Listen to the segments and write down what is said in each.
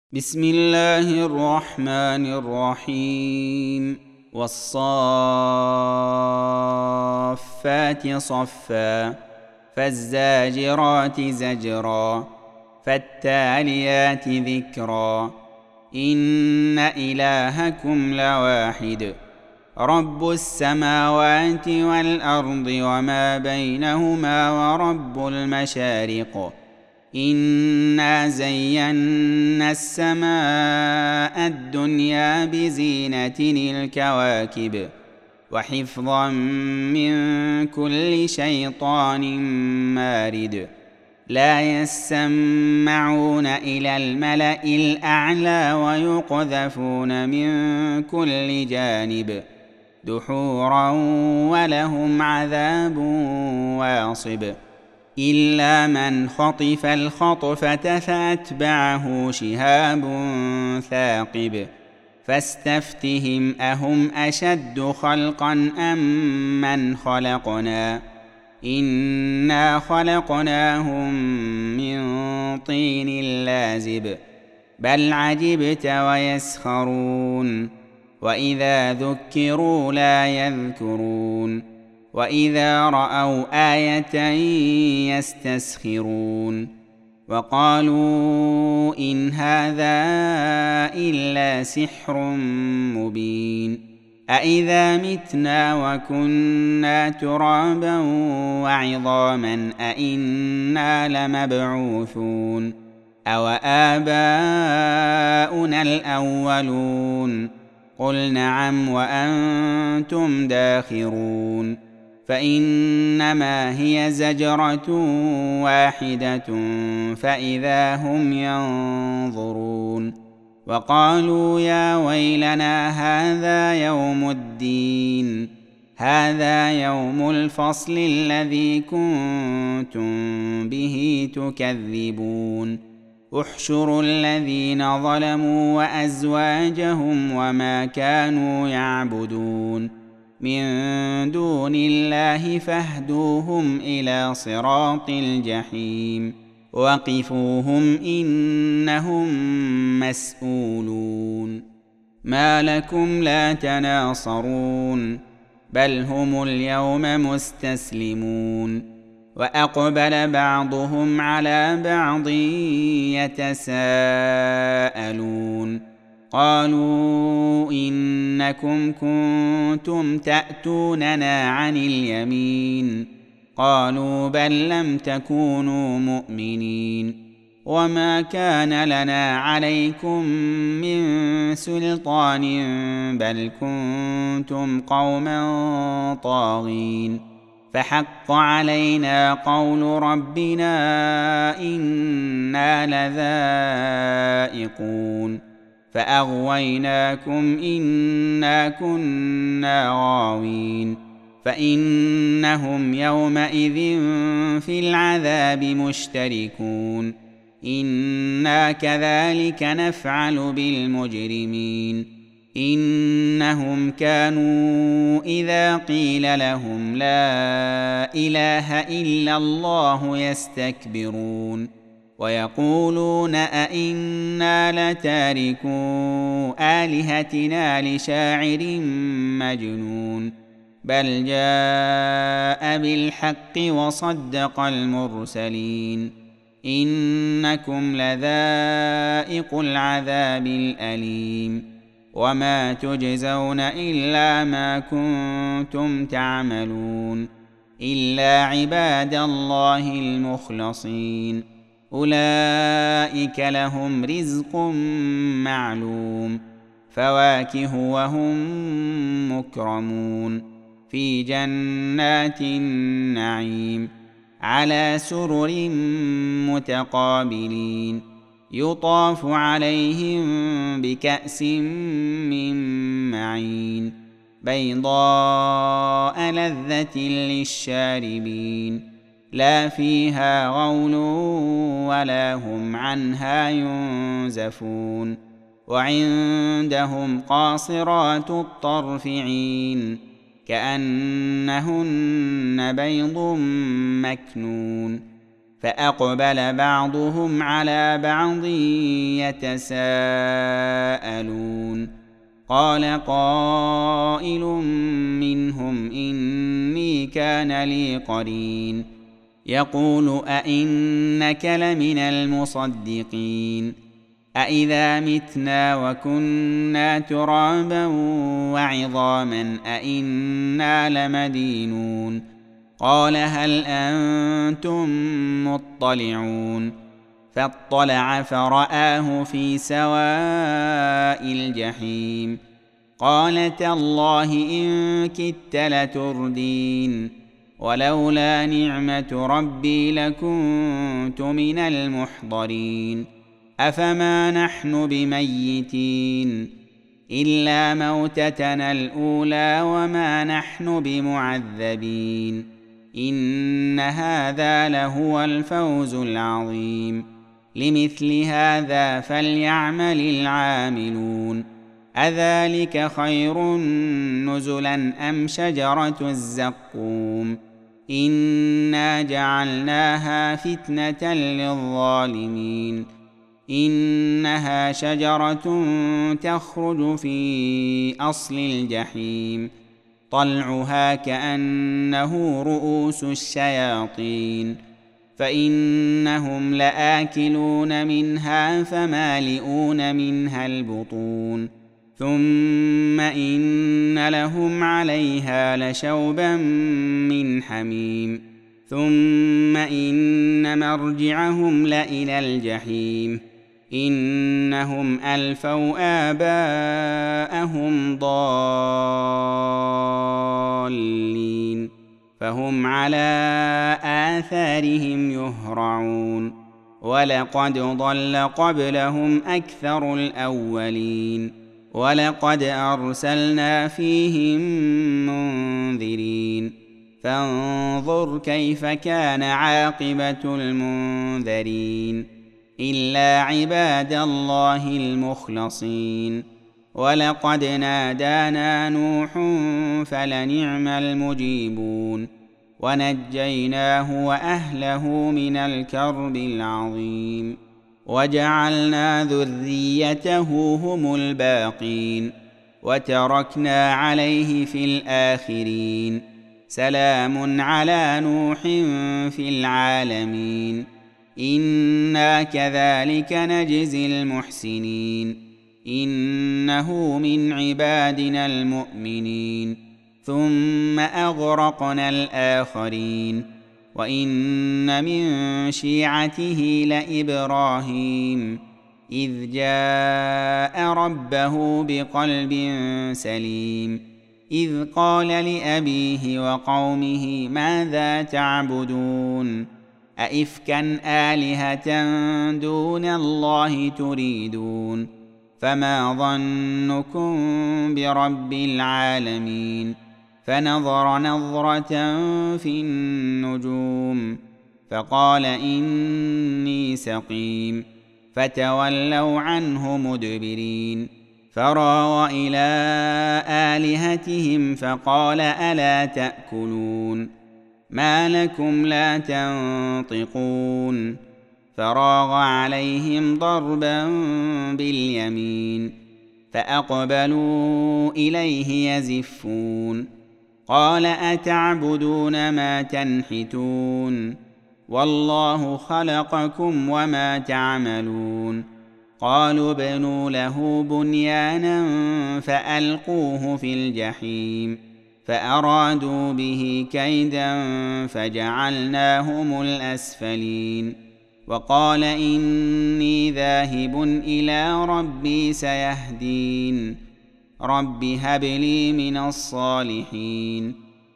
بسم الله الرحمن الرحيم والصافات صفا فالزاجرات زجرا فالتاليات ذكرا إن إلهكم لواحد رب السماوات والأرض وما بينهما ورب المشارق إنا زينا السماء الدنيا بزينة الكواكب وحفظا من كل شيطان مارد لا يسمعون إلى الملأ الأعلى ويقذفون من كل جانب دحورا ولهم عذاب واصب إلا من خطف الخطفة فأتبعه شهاب ثاقب فاستفتهم أهم أشد خلقا أم من خلقنا إنا خلقناهم من طين لازب بل عجبت ويسخرون وإذا ذكروا لا يذكرون وإذا رأوا آية يستسخرون وقالوا إن هذا إلا سحر مبين أإذا متنا وكنا ترابا وعظاما أإنا لمبعوثون أوآباؤنا الأولون قل نعم وأنتم داخرون فإنما هي زجرة واحدة فإذا هم ينظرون وقالوا يا ويلنا هذا يوم الدين هذا يوم الفصل الذي كنتم به تكذبون احشروا الذين ظلموا وأزواجهم وما كانوا يعبدون من دون الله فاهدوهم إلى صراط الجحيم وقفوهم إنهم مسؤولون ما لكم لا تناصرون بل هم اليوم مستسلمون وأقبل بعضهم على بعض يتساءلون قالوا إنكم كنتم تأتوننا عن اليمين قالوا بل لم تكونوا مؤمنين وما كان لنا عليكم من سلطان بل كنتم قوما طاغين فحق علينا قول ربنا إنا لذائقون فأغويناكم إنا كنا غاوين فإنهم يومئذ في العذاب مشتركون إنا كذلك نفعل بالمجرمين إنهم كانوا إذا قيل لهم لا إله إلا الله يستكبرون ويقولون أئنا لتاركو آلهتنا لشاعر مجنون بل جاء بالحق وصدق المرسلين إنكم لذائق العذاب الأليم وما تجزون إلا ما كنتم تعملون إلا عباد الله المخلصين أولئك لهم رزق معلوم فواكه وهم مكرمون في جنات النعيم على سرر متقابلين يطاف عليهم بكأس من معين بيضاء لذة للشاربين لا فيها غول ولا هم عنها ينزفون وعندهم قاصرات الطرف عين كأنهن بيض مكنون فأقبل بعضهم على بعض يتساءلون قال قائل منهم إني كان لي قرين يقول أئنك لمن المصدقين أئذا متنا وكنا ترابا وعظاما أئنا لمدينون قال هل أنتم مطلعون فاطلع فرآه في سواء الجحيم قال تالله إن كدت لتردين ولولا نعمة ربي لكنت من المحضرين أفما نحن بميتين إلا موتتنا الأولى وما نحن بمعذبين إن هذا لهو الفوز العظيم لمثل هذا فليعمل العاملون أذلك خير نزلا أم شجرة الزقوم إنا جعلناها فتنة للظالمين إنها شجرة تخرج في أصل الجحيم طلعها كأنه رؤوس الشياطين فإنهم لآكلون منها فمالئون منها البطون ثم إن لهم عليها لشوبا من حميم ثم إن مرجعهم لإلى الجحيم إنهم ألفوا آباءهم ضالين فهم على آثارهم يهرعون ولقد ضل قبلهم أكثر الأولين ولقد أرسلنا فيهم منذرين فانظر كيف كان عاقبة المنذرين إلا عباد الله المخلصين ولقد نادانا نوح فلنعم المجيبون ونجيناه وأهله من الكرب العظيم وجعلنا ذريته هم الباقين وتركنا عليه في الآخرين سلام على نوح في العالمين إنا كذلك نجزي المحسنين إنه من عبادنا المؤمنين ثم أغرقنا الآخرين وإن من شيعته لإبراهيم إذ جاء ربه بقلب سليم إذ قال لأبيه وقومه ماذا تعبدون أئفكا آلهة دون الله تريدون فما ظنكم برب العالمين فنظر نظرة في النجوم فقال إني سقيم فتولوا عنه مدبرين فراغ إلى آلهتهم فقال ألا تأكلون ما لكم لا تنطقون فراغ عليهم ضربا باليمين فأقبلوا إليه يزفون قال أتعبدون ما تنحتون والله خلقكم وما تعملون قالوا ابنوا له بنيانا فألقوه في الجحيم فأرادوا به كيدا فجعلناهم الأسفلين وقال إني ذاهب إلى ربي سيهدين رب هب لي من الصالحين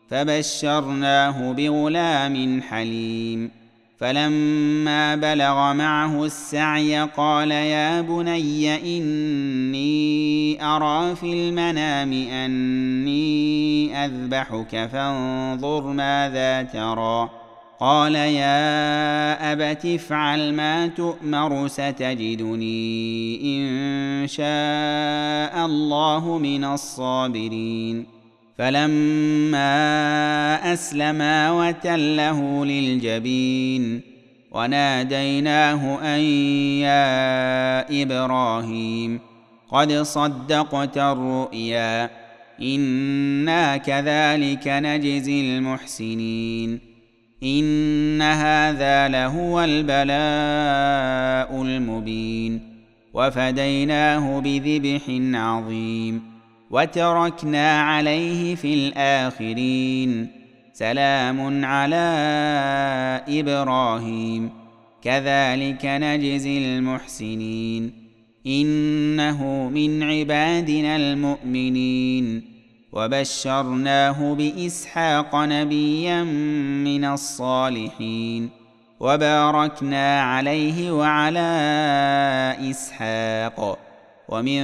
فبشرناه بغلام حليم فلما بلغ معه السعي قال يا بني إني أرى في المنام أني أذبحك فانظر ماذا ترى قال يا أبت افعل ما تؤمر ستجدني إن شاء الله من الصابرين فلما أسلما وتله للجبين وناديناه أن يا إبراهيم قد صدقت الرؤيا إنا كذلك نجزي المحسنين إن هذا لهو البلاء المبين وفديناه بذبح عظيم وتركنا عليه في الآخرين سلام على إبراهيم كذلك نجزي المحسنين إنه من عبادنا المؤمنين وبشرناه بإسحاق نبيا من الصالحين وباركنا عليه وعلى إسحاق ومن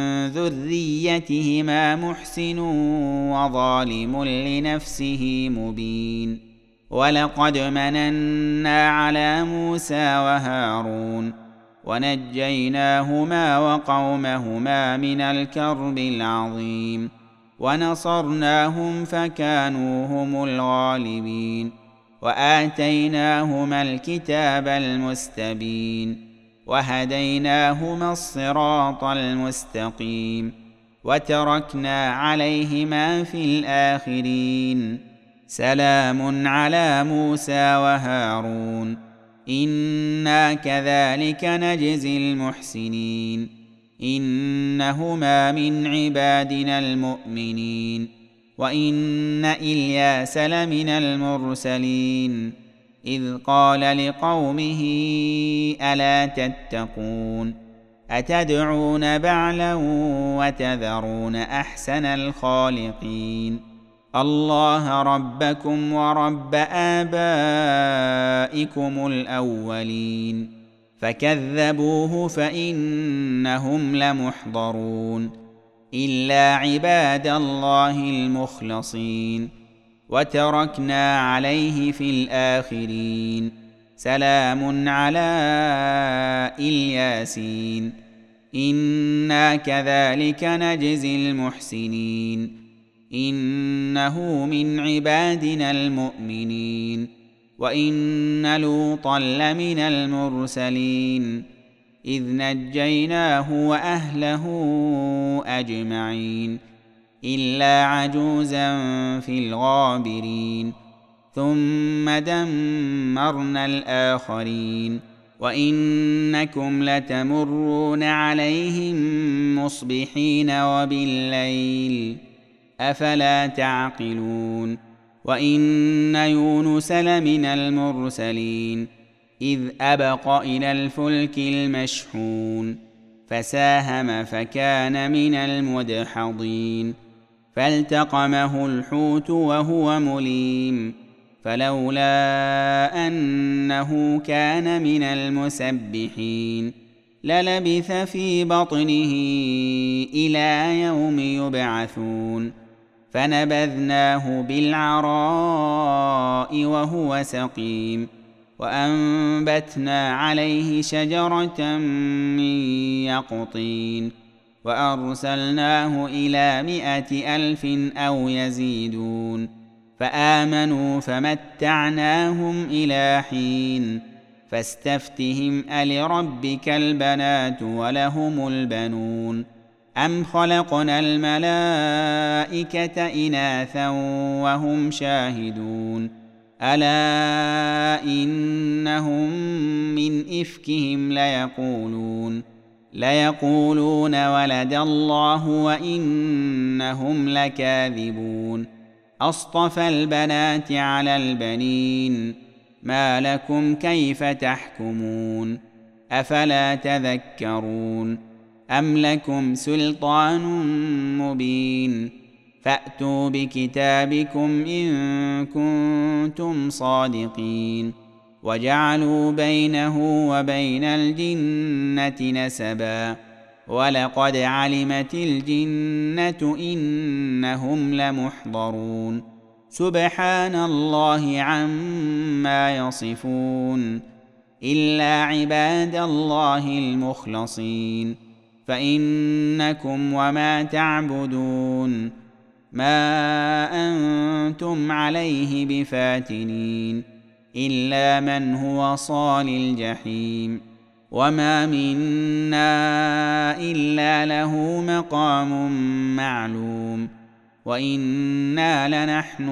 ذريتهما محسن وظالم لنفسه مبين ولقد مننا على موسى وهارون ونجيناهما وقومهما من الكرب العظيم ونصرناهم فكانوا هم الغالبين وآتيناهما الكتاب المستبين وهديناهما الصراط المستقيم وتركنا عليهما في الآخرين سلام على موسى وهارون إنا كذلك نجزي المحسنين إنهما من عبادنا المؤمنين وإن إلياس لمن المرسلين إذ قال لقومه ألا تتقون أتدعون بعلا وتذرون أحسن الخالقين الله ربكم ورب آبائكم الأولين فكذبوه فإنهم لمحضرون إلا عباد الله المخلصين وتركنا عليه في الآخرين سلام على الياسين إنا كذلك نجزي المحسنين إنه من عبادنا المؤمنين وإن لوطا لمن المرسلين إذ نجيناه وأهله أجمعين إلا عجوزا في الغابرين ثم دمرنا الآخرين وإنكم لتمرون عليهم مصبحين وبالليل أفلا تعقلون وإن يونس لمن المرسلين إذ أبق إلى الفلك المشحون فساهم فكان من المدحضين فالتقمه الحوت وهو مليم فلولا أنه كان من المسبحين للبث في بطنه إلى يوم يبعثون فنبذناه بالعراء وهو سقيم وأنبتنا عليه شجرة من يقطين وأرسلناه إلى 100,000 أو يزيدون فآمنوا فمتعناهم إلى حين فاستفتهم ألربك البنات ولهم البنون أم خلقنا الملائكة إناثا وهم شاهدون ألا إنهم من إفكهم ليقولون ولد الله وإنهم لكاذبون أصطفى البنات على البنين ما لكم كيف تحكمون أفلا تذكرون أم لكم سلطان مبين فأتوا بكتابكم إن كنتم صادقين وجعلوا بينه وبين الجنة نسبا ولقد علمت الجنة إنهم لمحضرون سبحان الله عما يصفون إلا عباد الله المخلصين فإنكم وما تعبدون ما أنتم عليه بفاتنين إلا من هو صال الجحيم وما منا إلا له مقام معلوم وإنا لنحن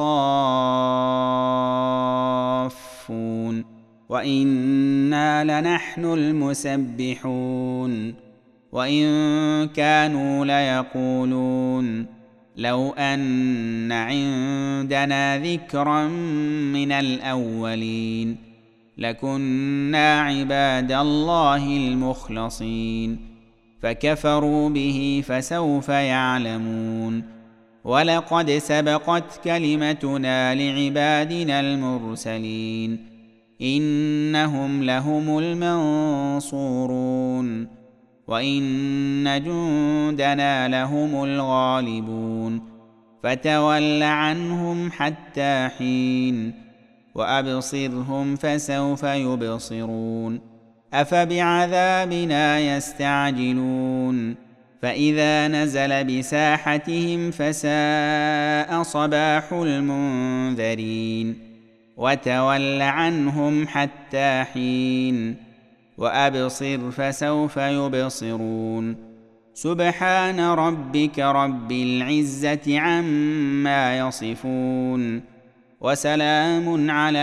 الصافون وإنا لنحن المسبحون وإن كانوا ليقولون لو أن عندنا ذكرا من الأولين لكنا عباد الله المخلصين فكفروا به فسوف يعلمون ولقد سبقت كلمتنا لعبادنا المرسلين إنهم لهم المنصورون وإن جندنا لهم الغالبون فتول عنهم حتى حين وأبصرهم فسوف يبصرون أفبعذابنا يستعجلون فإذا نزل بساحتهم فساء صباح المنذرين وتول عنهم حتى حين وأبصر فسوف يبصرون سبحان ربك رب العزة عما يصفون وسلام على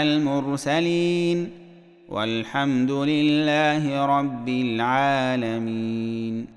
المرسلين والحمد لله رب العالمين.